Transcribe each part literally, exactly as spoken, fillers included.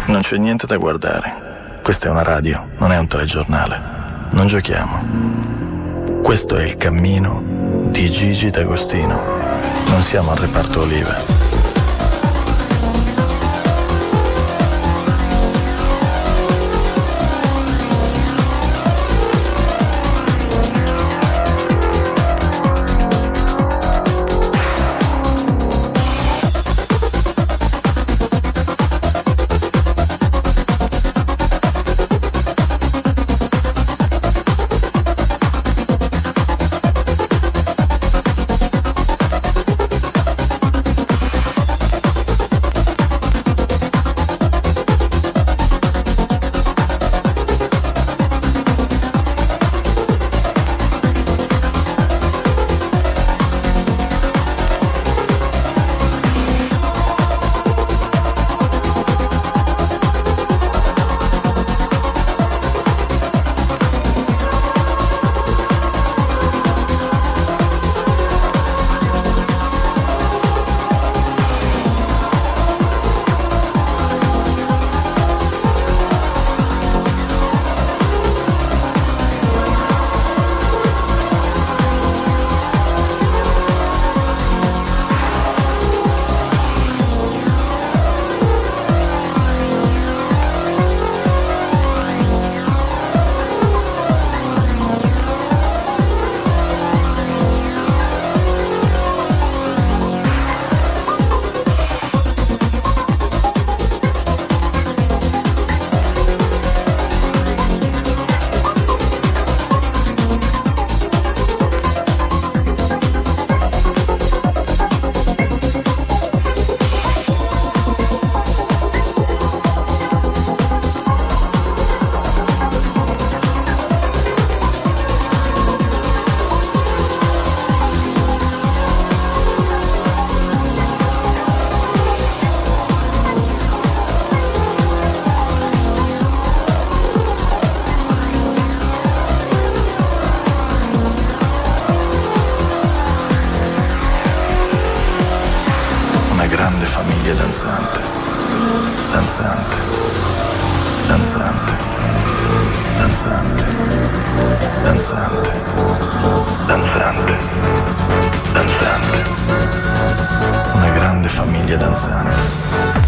Non c'è niente da guardare. Questa è una radio, non è un telegiornale. Non giochiamo. Questo è il cammino di Gigi D'Agostino. Non siamo al reparto olive. Danzante, danzante, danzante, danzante, danzante, danzante, danzante, una grande famiglia danzante.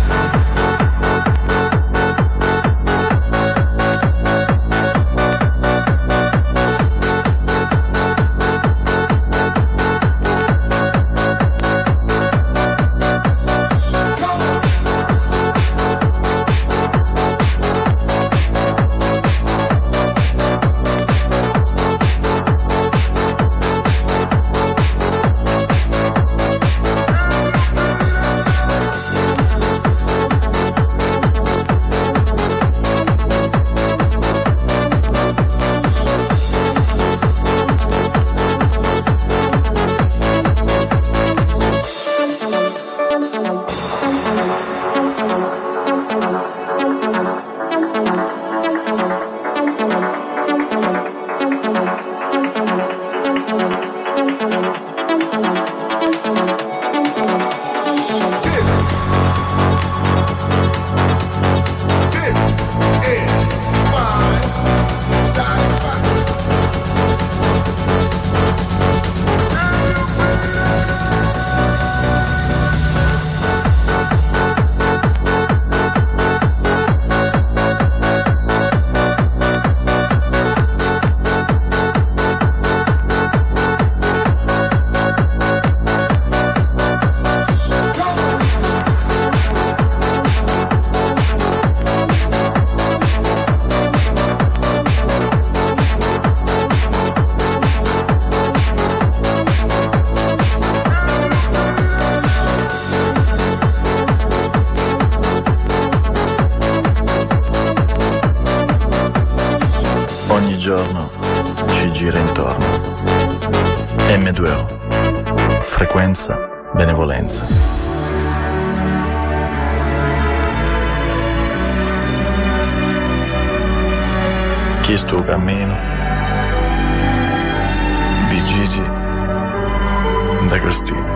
Giorno ci gira intorno. emme due o, frequenza, benevolenza. Chi sto cammino di Gigi D'Agostino.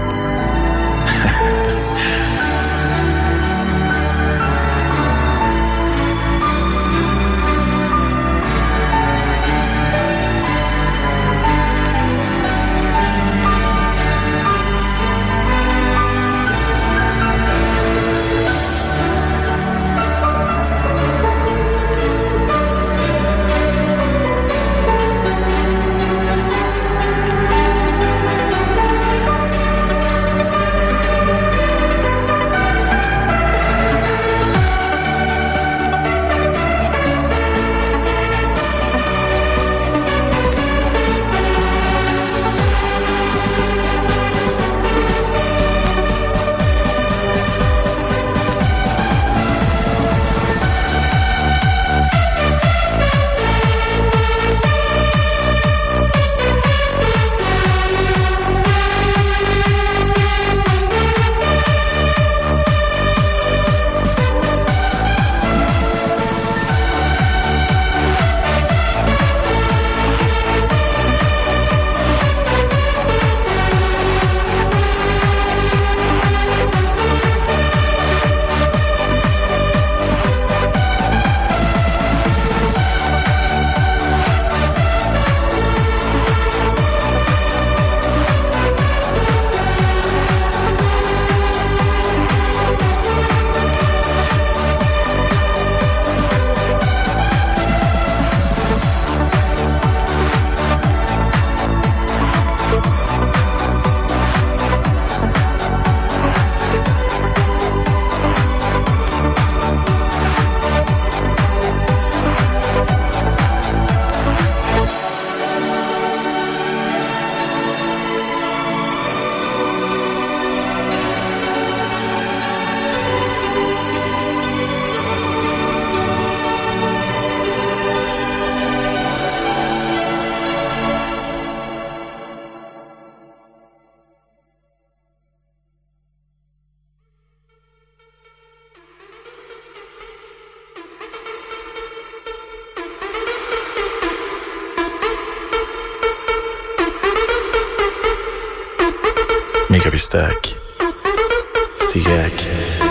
stacchi, sti cacchi.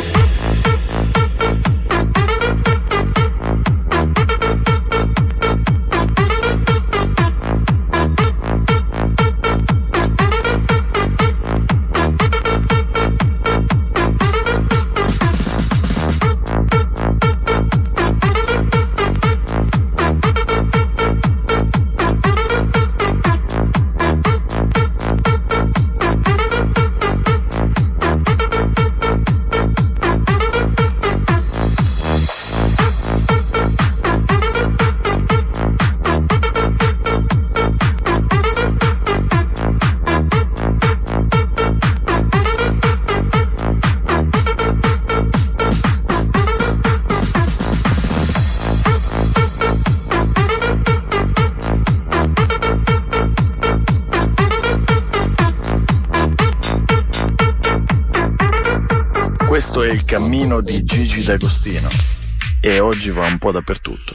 Questo è il cammino di Gigi D'Agostino e oggi va un po' dappertutto.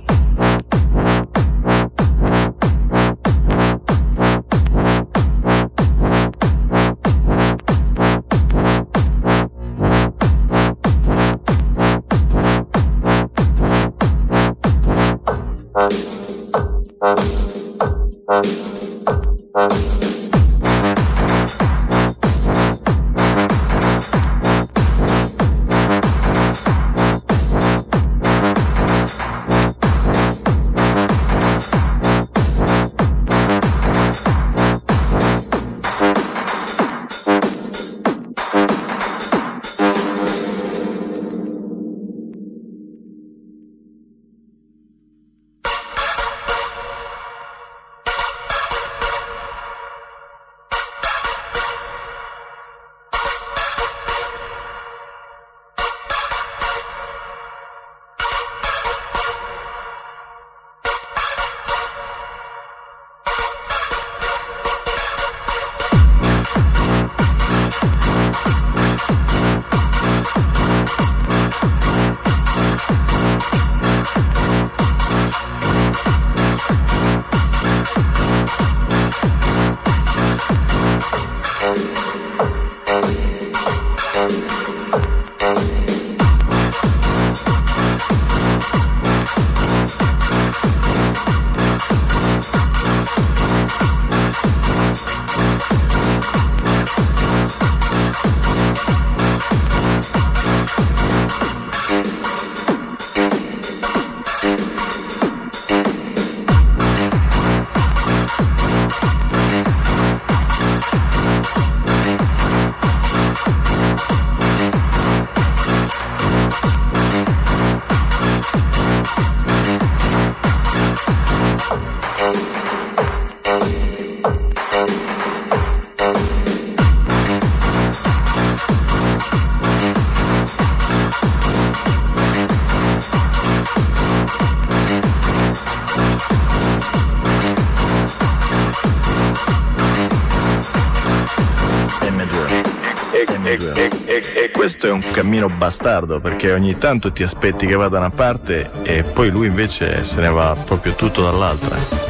E, e, e questo è un cammino bastardo, perché ogni tanto ti aspetti che vada da una parte e poi lui invece se ne va proprio tutto dall'altra.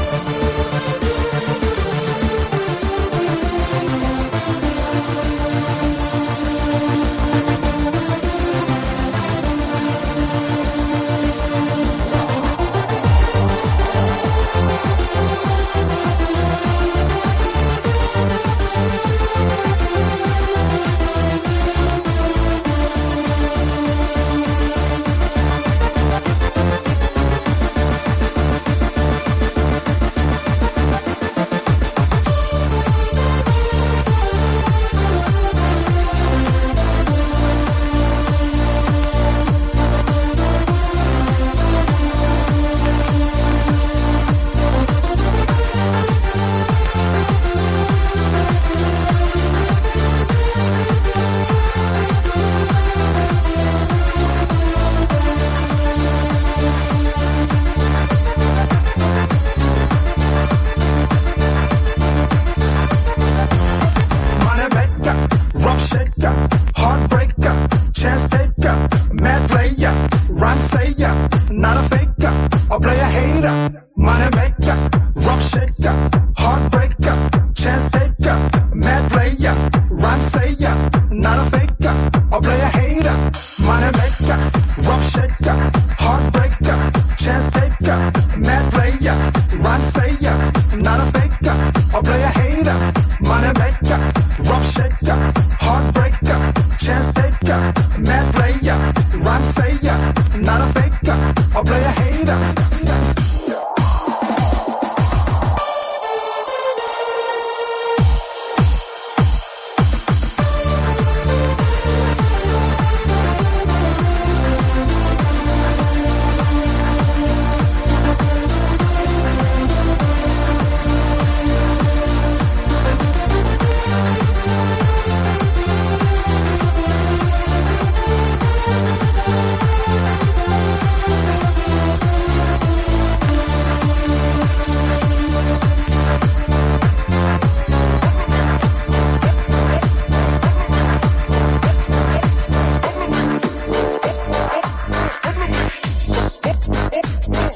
Not a faker, or play a hater, money maker, rough shaker, heartbreaker, chance taker, mad player, rhyme saver.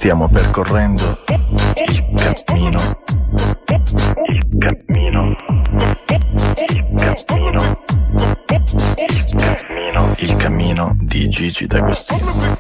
Stiamo percorrendo il cammino. Il cammino. Il cammino. Il cammino. Il cammino di Gigi D'Agostino.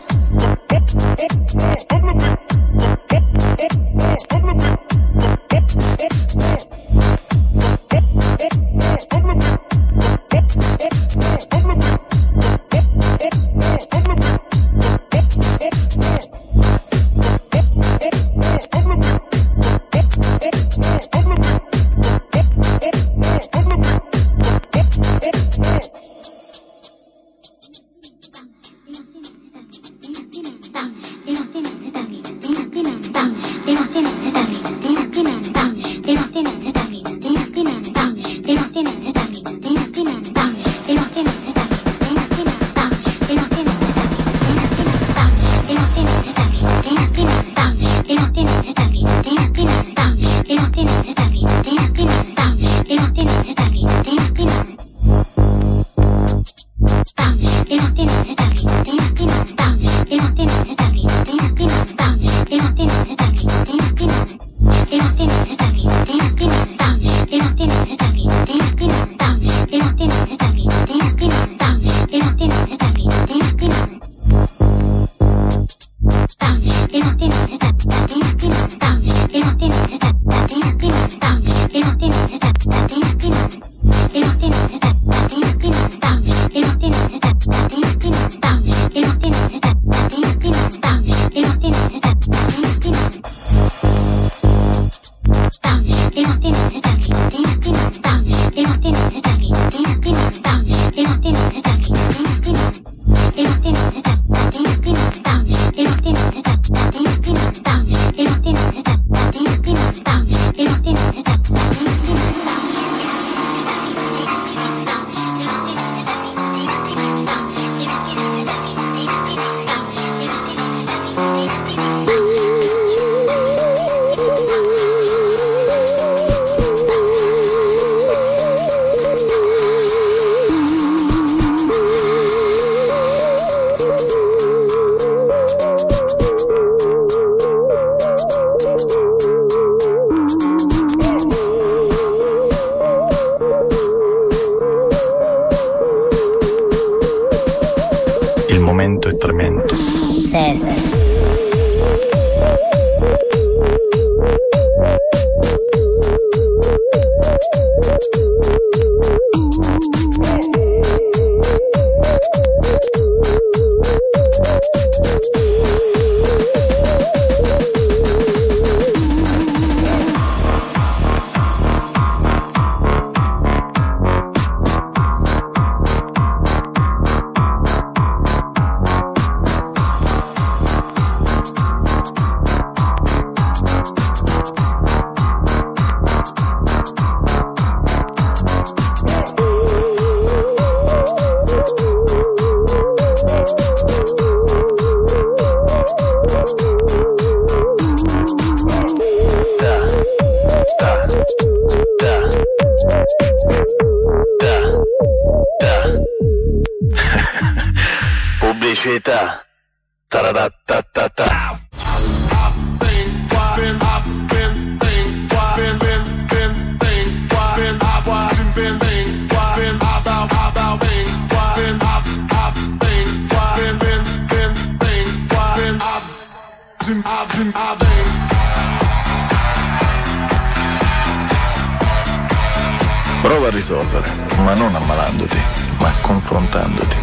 Prova a risolvere, ma non ammalandoti, ma confrontandoti.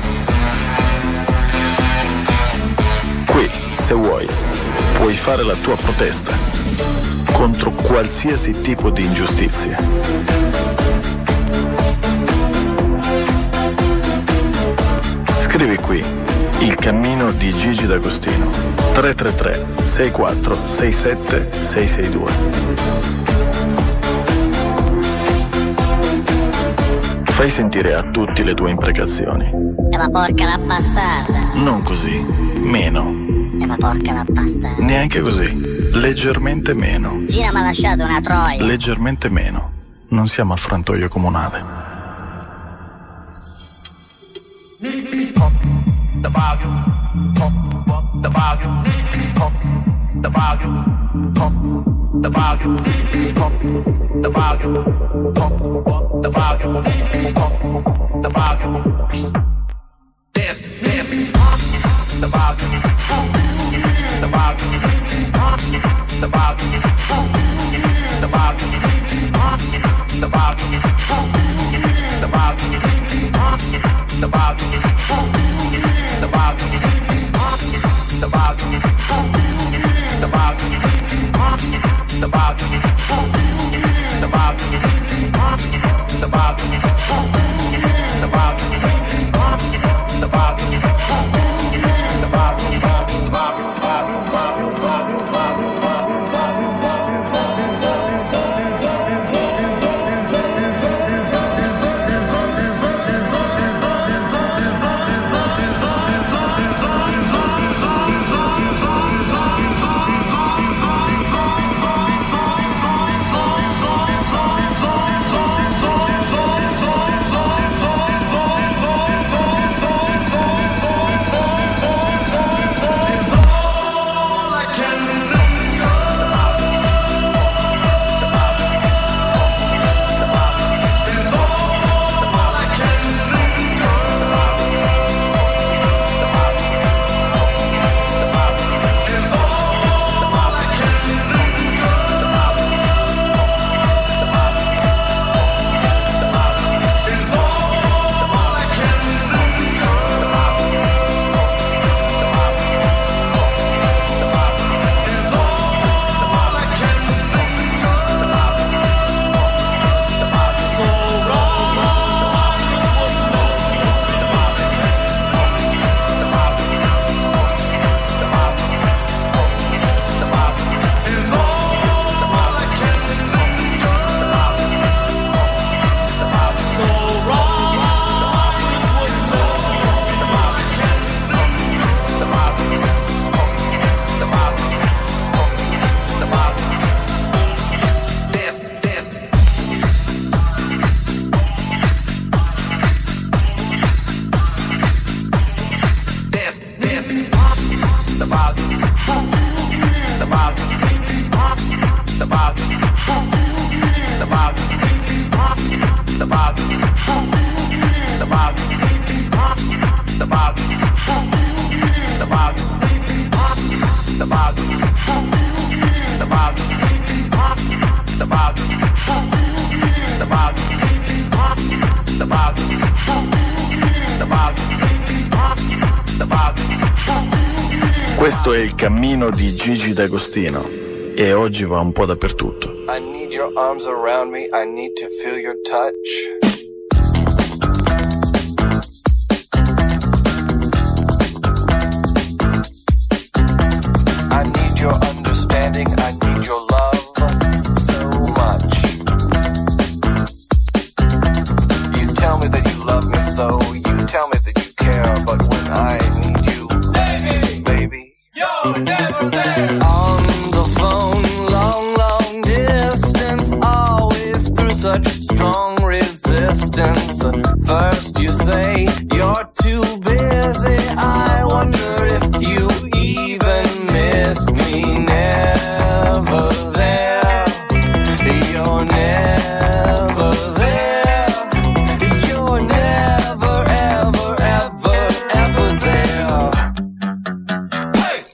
Qui, se vuoi, puoi fare la tua protesta contro qualsiasi tipo di ingiustizia. Scrivi qui Il cammino di Gigi D'Agostino. tre tre tre sei quattro sei sette sei sei due. Fai sentire a tutti le tue imprecazioni. E ma porca la bastarda. Non così, meno. E ma porca la bastarda. Neanche così, leggermente meno. Gina mi ha lasciato una troia. Leggermente meno. Non siamo al frantoio comunale. The volume, pump up the volume, pump the volume. the volume, pump the volume, pump the volume, pump the volume. Dance, dance, pump the volume, the volume, pump the volume, the volume, pump the volume, the volume, pump the volume, the volume, pump the volume, the volume, pump the volume, the volume, pump the volume, the volume, pump the volume, the volume, the volume, Questo è il cammino di Gigi D'Agostino e oggi va un po' dappertutto. I need your arms around me, I need to feel your touch. I need your understanding, I need your love so much. You tell me that you love me so, you tell me that you care, but when I need you, baby, baby, you're never there. On the phone, long, long distance, always through such strong resistance. First you say you're too busy, I wonder if you even miss me. Never there, you're never there, you're never, ever, ever, ever there. Hey!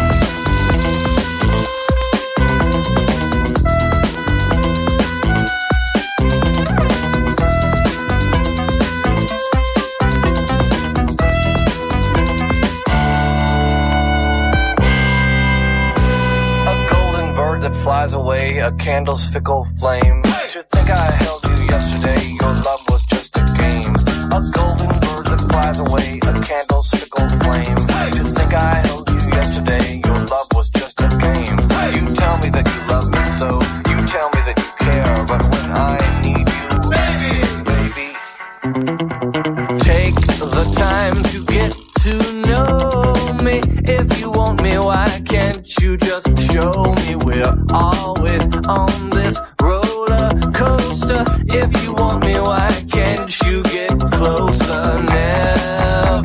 That flies away, a candle's fickle flame. Hey! To think I held you yesterday, your love was just a game. A golden bird that flies away, a candle's fickle flame. Hey! To think I held you yesterday, your love was just a game. Hey! You tell me that you love me so, you tell me that you care, but when I need you, baby, baby, take the time to get to know me. If you want me, why can't you just show me? We're always on this roller coaster. If you want me, why can't you get closer? Never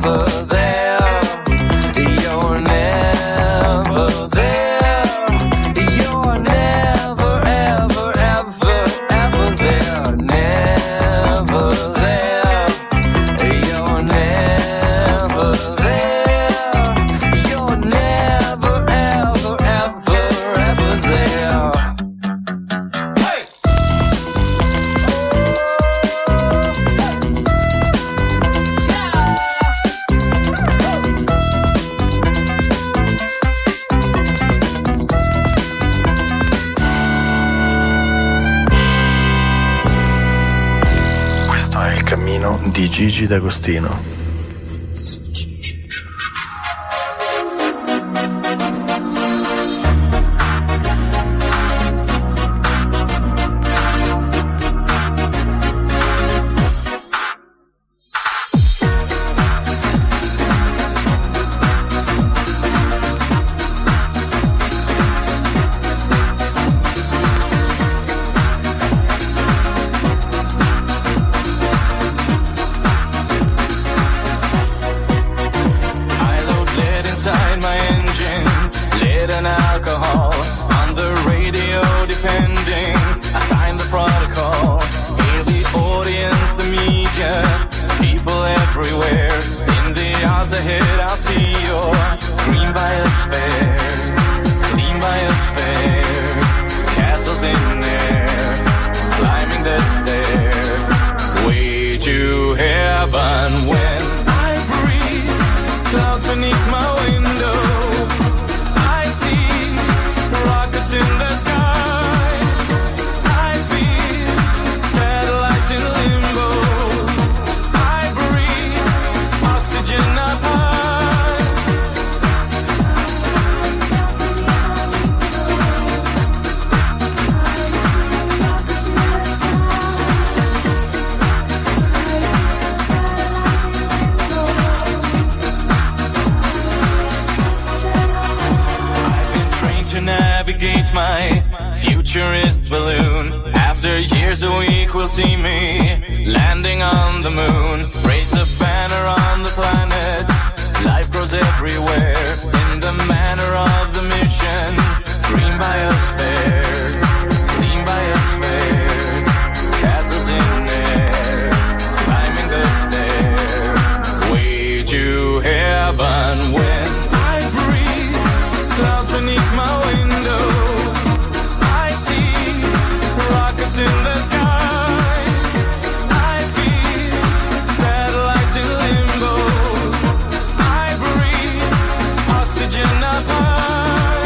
cammino di Gigi D'Agostino. My futurist balloon. After years a week will see me landing on the moon. Raise a banner on the planet. Life grows everywhere in the manner of the mission. Green biosphere, clean biosphere. Castles in there, climbing the stair. Way to heaven when I breathe. Clouds beneath my window. In the sky, I feel satellites in limbo. I breathe oxygen up high.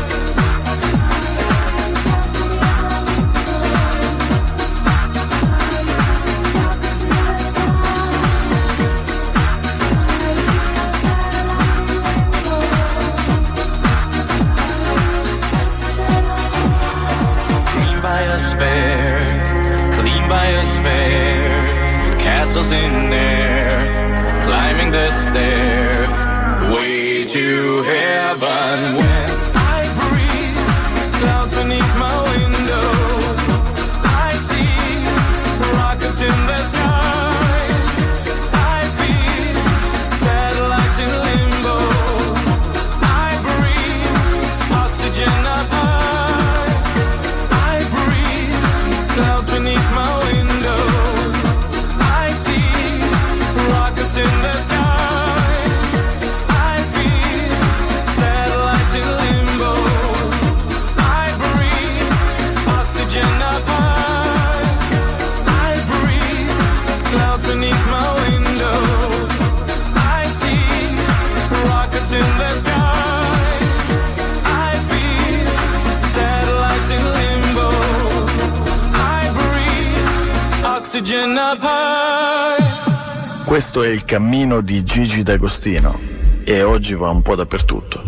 Green biosphere, clean biosphere, castles in there, climbing the stair, way to heaven when I breathe, clouds beneath my window, I see rockets in the sky, I feel satellites in limbo, I breathe oxygen up high, I breathe clouds beneath my window, I see rockets in the sky, I feel satellites in limbo, I breathe oxygen up high, I breathe clouds beneath my window, I see rockets in the sky, I feel satellites in limbo, I breathe oxygen up high. Questo è il cammino di Gigi D'Agostino e oggi va un po' dappertutto.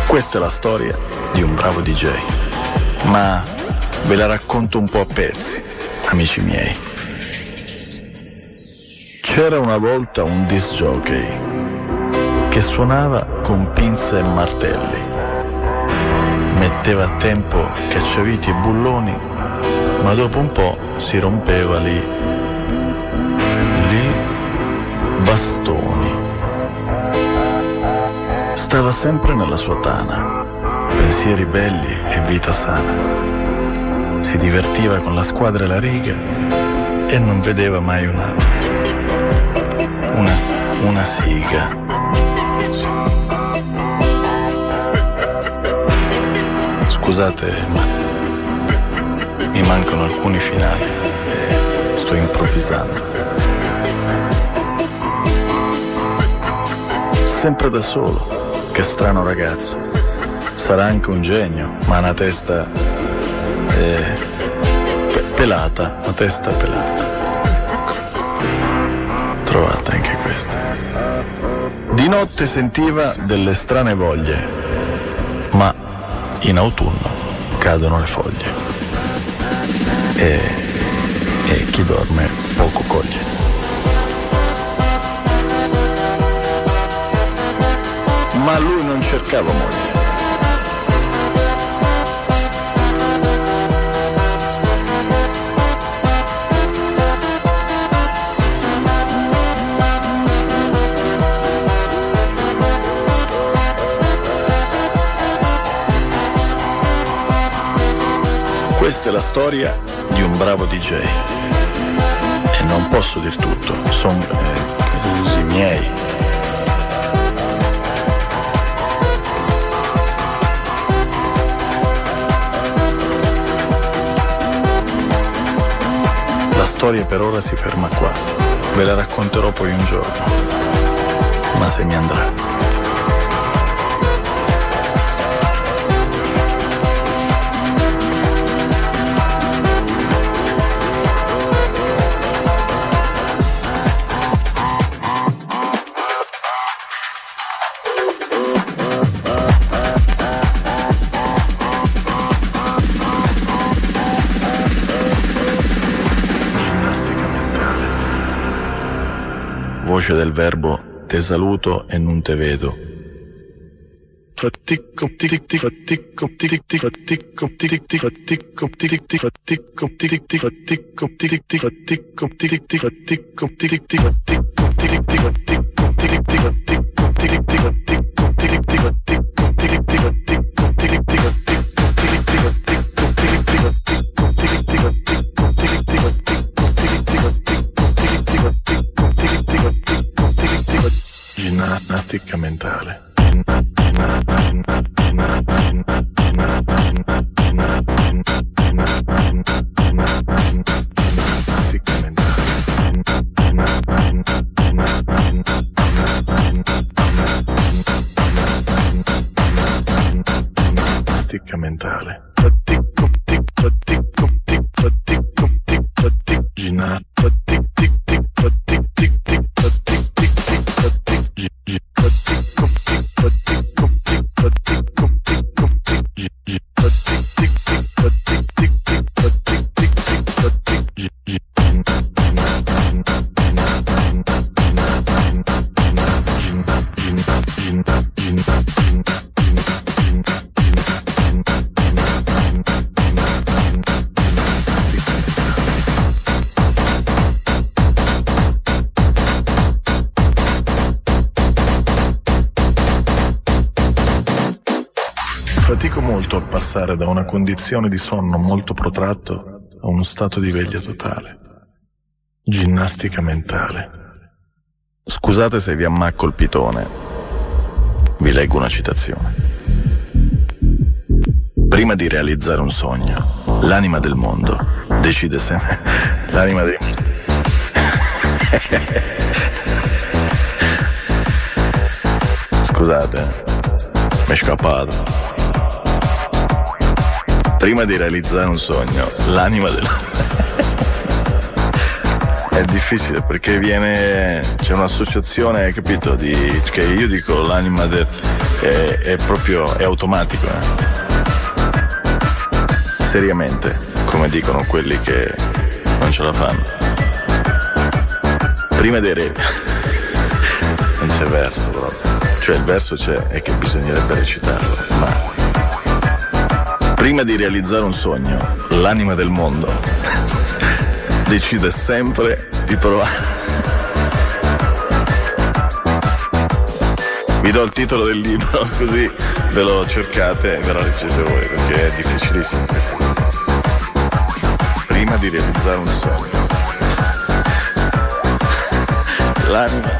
Questa è la storia di un bravo D J, ma ve la racconto un po' a pezzi, amici miei. C'era una volta un disc jockey che suonava con pinze e martelli, metteva a tempo cacciaviti e bulloni, ma dopo un po' si rompeva lì, lì bastoni. Stava sempre nella sua tana, pensieri belli e vita sana. Si divertiva con la squadra e la riga e non vedeva mai una una una siga. Scusate, ma mi mancano alcuni finali e sto improvvisando. Sempre da solo. Che strano ragazzo, sarà anche un genio, ma ha una testa eh, pe- pelata, una testa pelata. Trovate anche questa. Di notte sentiva delle strane voglie, ma in autunno cadono le foglie e, e chi dorme poco coglie. Ma lui non cercava moglie. Questa è la storia di un bravo D J e non posso dir tutto, sono eh, usi miei. La storia per ora si ferma qua, ve la racconterò poi un giorno, ma se mi andrà. Voce del verbo te saluto e non te vedo. Fatico tic fatico tic fatico tic fatico tic fatico tic fatico tic fatico tic fatico tic fatico ginnastica mentale. Ginnastica mentale. Fatico tic fatico tic fatico tic fatico ginnastica tic tic tic fatico tic tic fatico tic tic fatico fatico tic fatico tic fatico tic tic fatico tic tic fatico tic tic Fatico molto a passare da una condizione di sonno molto protratto a uno stato di veglia totale. Ginnastica mentale. Scusate se vi ammacco il pitone. Vi leggo una citazione. Prima di realizzare un sogno, l'anima del mondo decide sempre. L'anima del mondo. Scusate, mi è scappato. Prima di realizzare un sogno, l'anima del... È difficile perché viene... C'è un'associazione, capito, di... che io dico l'anima del... è, è proprio è automatico, eh? Seriamente, come dicono quelli che non ce la fanno. Prima dei re non c'è verso proprio, cioè il verso c'è, è che bisognerebbe recitarlo, ma prima di realizzare un sogno, l'anima del mondo decide sempre di provare. Vi do il titolo del libro, così ve lo cercate e ve lo leggete voi, perché è difficilissimo questo. Prima di realizzare un sogno, l'anima,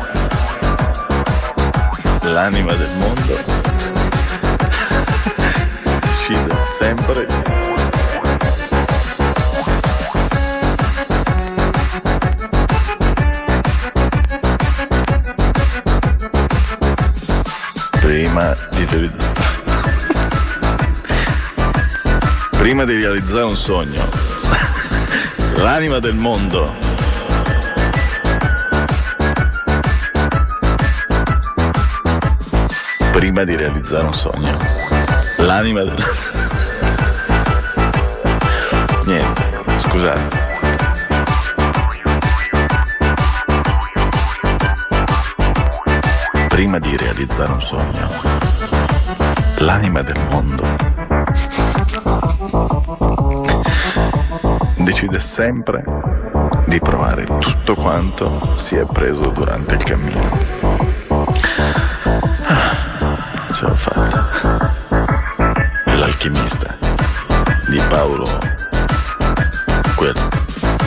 l'anima del mondo decide sempre prima di realizzare prima di realizzare un sogno, l'anima del mondo prima di realizzare un sogno, l'anima del niente, scusate. Prima di realizzare un sogno, l'anima del mondo decide sempre di provare tutto quanto si è preso durante il cammino. Ah, ce l'ho fatta. L'alchimista di Paolo Coelho.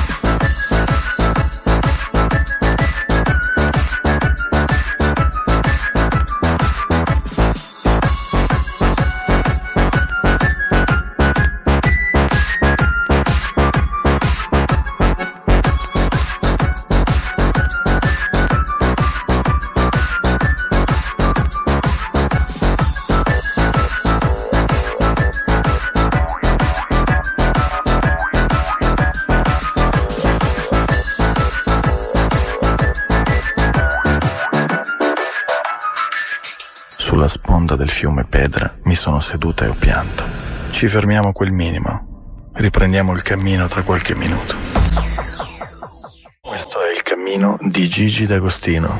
Sulla sponda del fiume Pedra mi sono seduta e ho pianto. Ci fermiamo a quel minimo. Riprendiamo il cammino tra qualche minuto. Questo è il cammino di Gigi D'Agostino.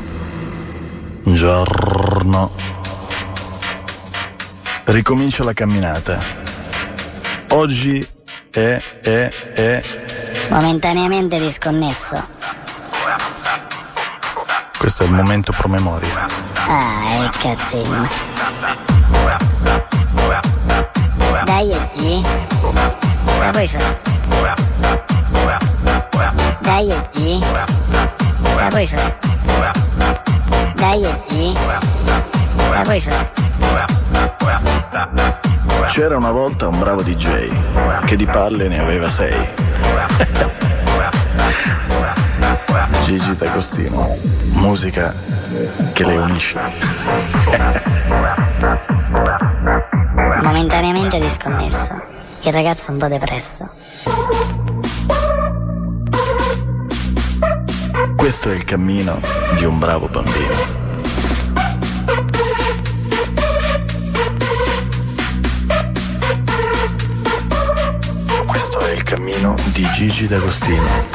Giorno. Ricomincia la camminata. Oggi è, è, è... momentaneamente disconnesso. Questo è il momento promemoria. Ah, e cazzino. Dai, G. La puoi fare? Dai, G. La puoi fare? Dai, G. La puoi fare? C'era una volta un bravo D J che di palle ne aveva sei. Gigi D'Agostino, musica che le unisce. Momentaneamente disconnesso. Il ragazzo un po' depresso. Questo è il cammino di un bravo bambino. Questo è il cammino di Gigi D'Agostino.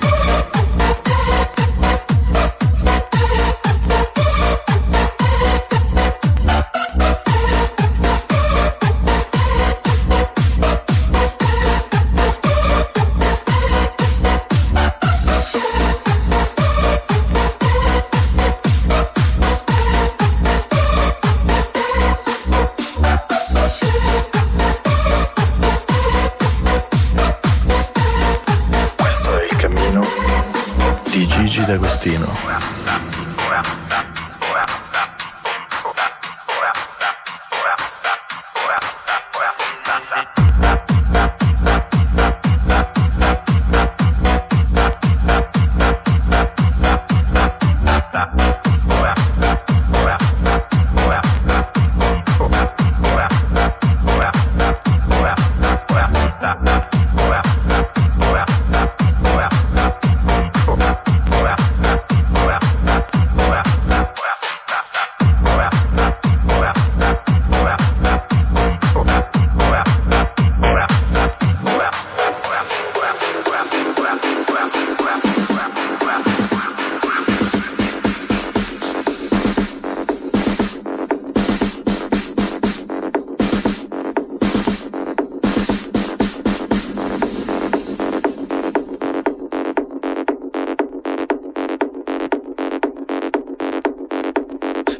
Gigi D'Agostino.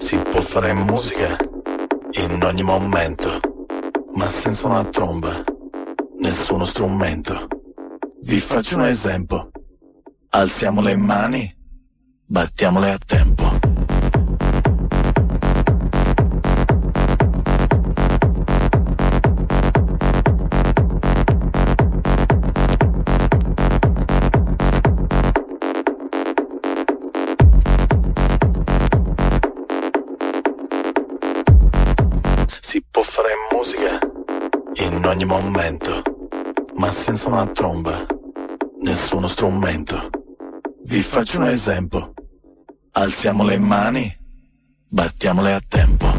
Si può fare musica in ogni momento, ma senza una tromba, nessuno strumento. Vi faccio un esempio. Alziamo le mani, battiamole a tempo. Si può fare musica in ogni momento, ma senza una tromba, nessuno strumento. Vi faccio un esempio. Alziamo le mani, battiamole a tempo.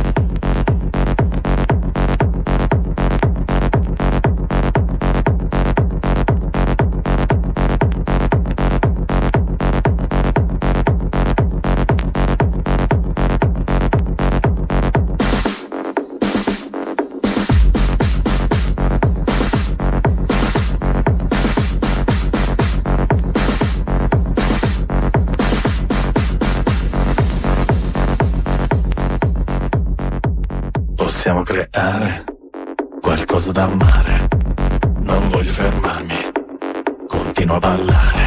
Possiamo creare qualcosa da amare. Non voglio fermarmi, continuo a ballare.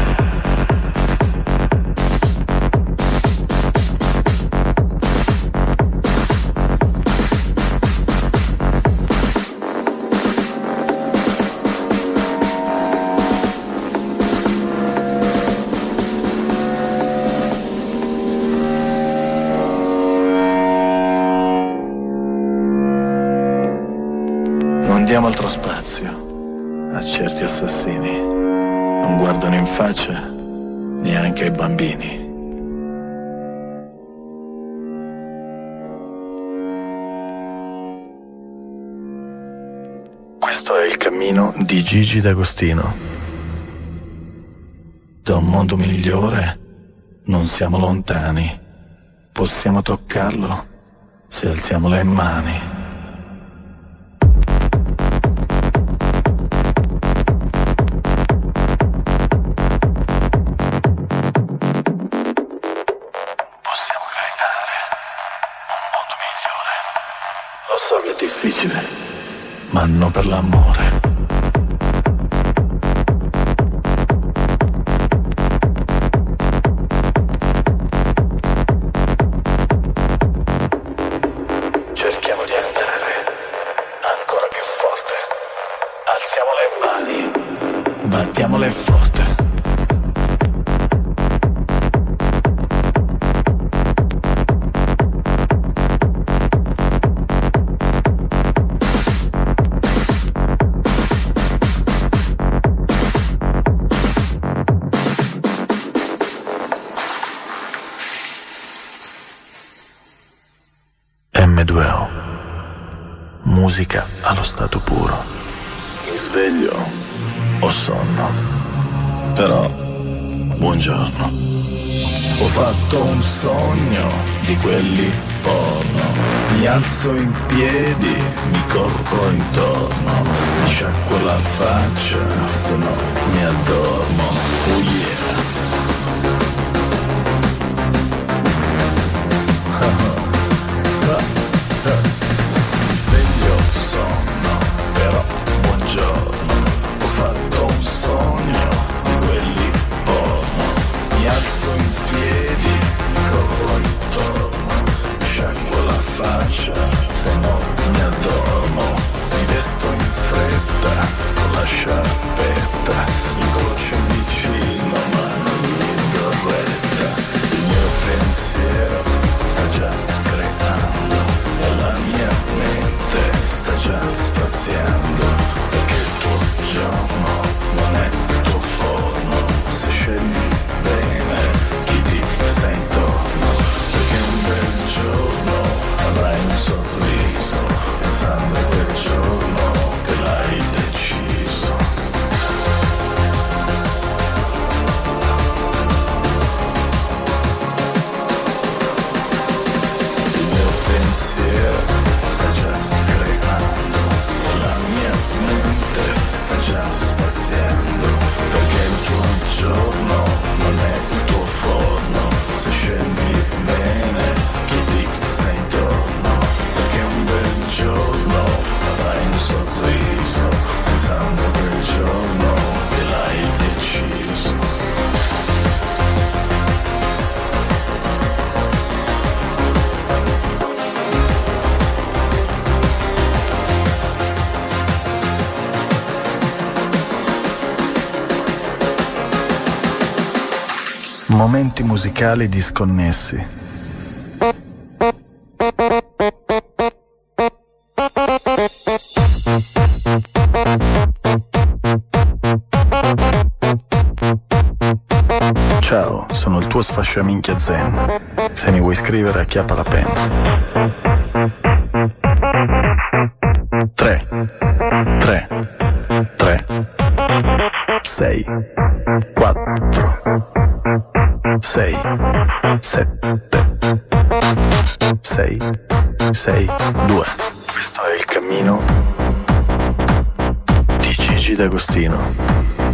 Diamo altro spazio a certi assassini. Non guardano in faccia neanche ai bambini. Questo è il cammino di Gigi D'Agostino. Da un mondo migliore non siamo lontani. Possiamo toccarlo se alziamo le mani. So che è difficile, ma non per l'amore. Cerchiamo di andare ancora più forte. Alziamo le mani, battiamole forte. emme due o, musica allo stato puro. Mi sveglio, ho sonno, però buongiorno. Ho fatto un sogno di quelli porno. Mi alzo in piedi, mi corro intorno, mi sciacquo la faccia, se no mi addormo. Oh yeah. Sveglio, sonno, però buongiorno. Ho fatto un sogno di quelli porno. Mi alzo in piedi, mi corro intorno, mi sciacquo la faccia, se no mi addormo. Mi vesto in fretta con la sciarpetta, incrocio i Momenti musicali disconnessi. Ciao, sono il tuo sfasciaminchia zen. Se mi vuoi scrivere, acchiappa la penna. Tre, tre, tre, sei, quattro, sei, sette, sei, sei, due. Questo è il cammino di Gigi D'Agostino.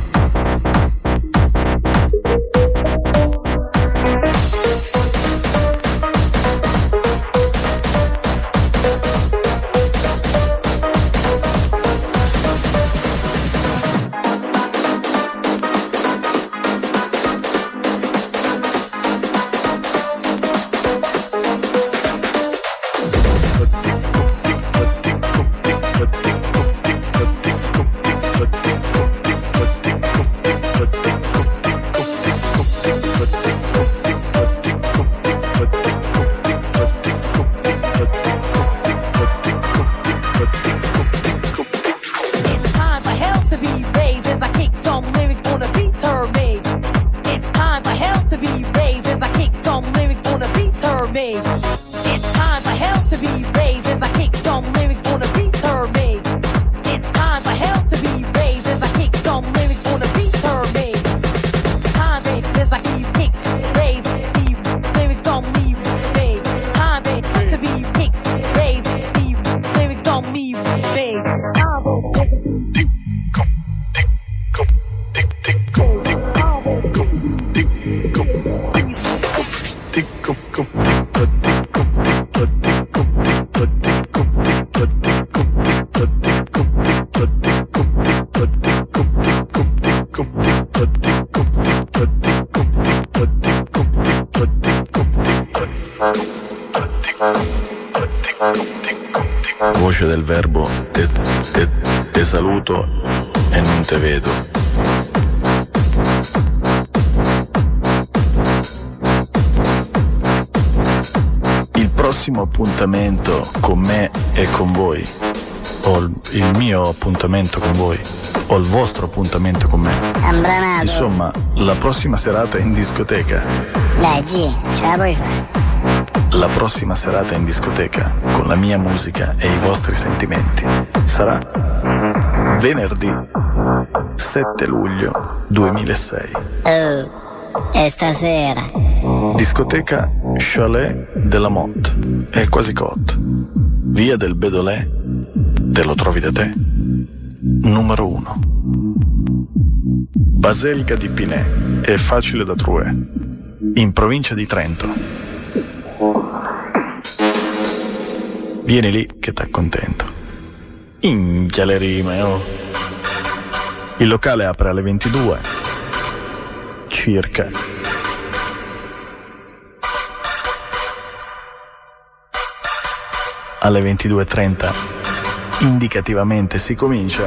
Voce del verbo te, te, te saluto e non te vedo. Il prossimo appuntamento con me e con voi, o il, il mio appuntamento con voi, o il vostro appuntamento con me. Ambranato. Insomma, la prossima serata in discoteca. Dai, G, ce la puoi fare. La prossima serata in discoteca con la mia musica e i vostri sentimenti sarà venerdì sette luglio duemilasei. Oh, e stasera? Discoteca Chalet della Motte, è quasi cotto. Via del Bedolè, te lo trovi da te, numero uno. Baselga di Pinè, è facile da Truè, in provincia di Trento. Vieni lì che t'accontento. Inchia le rime, oh. Il locale apre alle ventidue circa. Alle ventidue e trenta indicativamente si comincia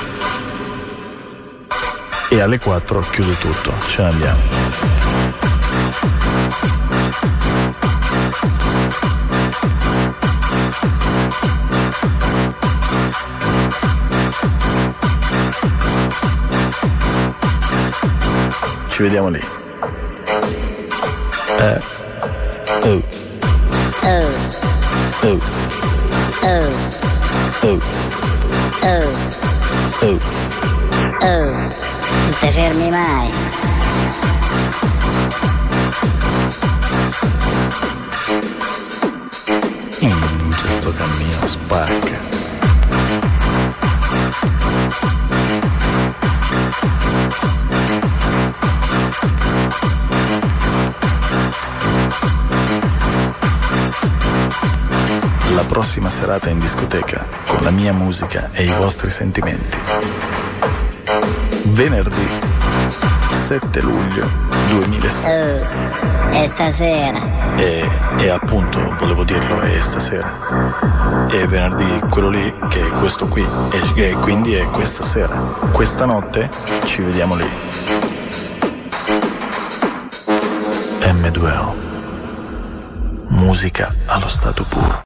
e alle quattro chiude tutto. Ce ne andiamo. Ci vediamo lì. Eh. Oh. Oh. Oh. Oh. Oh. Oh. Oh. Oh. Non ti fermi mai. In questo cammino spacca. La prossima serata in discoteca con la mia musica e i vostri sentimenti. Venerdì sette luglio duemilasei. Oh, e stasera? E, e appunto, volevo dirlo, è stasera. E venerdì quello lì, che è questo qui. E, e quindi è questa sera. Questa notte ci vediamo lì. emme due o. Musica allo stato puro.